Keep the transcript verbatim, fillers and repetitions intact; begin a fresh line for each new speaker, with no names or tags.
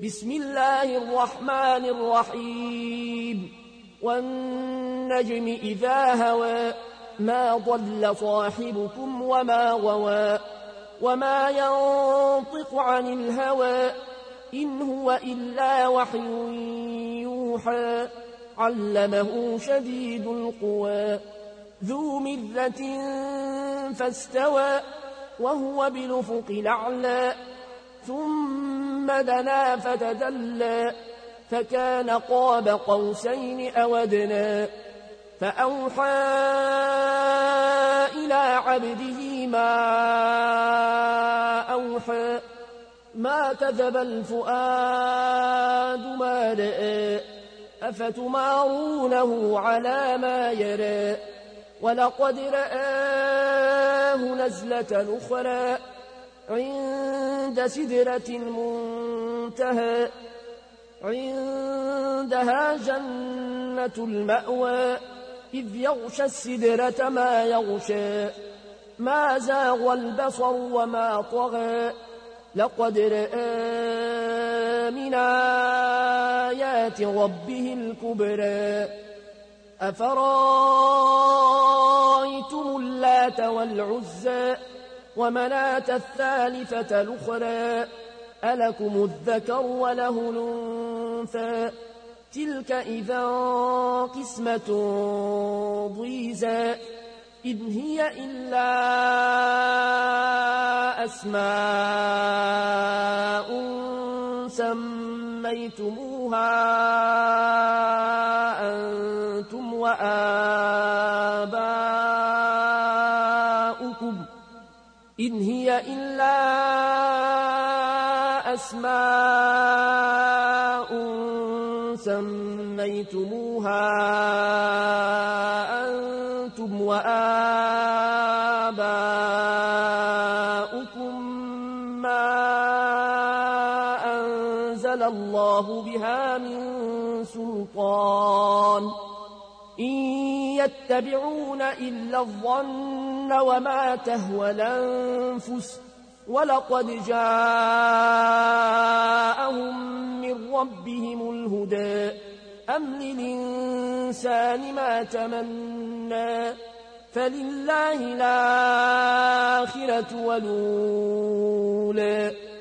بسم الله الرحمن الرحيم والنجم إذا هوى ما ضل صاحبكم وما غوى وما ينطق عن الهوى إن هو إلا وحي يوحى علمه شديد القوى ذو مرة فاستوى وهو بالأفق الأعلى ثم دنا فتدلى فكان قاب قوسين أو أدنى فأوحى إلى عبده ما أوحى ما كذب الفؤاد ما رأى أفتمارونه على ما يرى ولقد رآه نزلة أخرى عند سدرة المنتهى عندها جنة المأوى إذ يغشى السدرة ما يغشى ما زاغ البصر وما طغى لقد رأى من آيات ربه الكبرى أفرأيتم اللات والعزى ومناة الثالثة الأخرى ألكم الذكر وله الأنثى تلك إذا قسمة ضيزى إن هي إلا أسماء سميتموها أنتم وآباؤكم إن هي إلا أسماء سميتموها أنتم وآباؤكم ما أنزل الله بها من سلطان إن يتبعون إلا الظن وما تهوى الأنفس ولقد جاءهم من ربهم الهدى أم للإنسان ما تمنى فلله الآخرة والأولى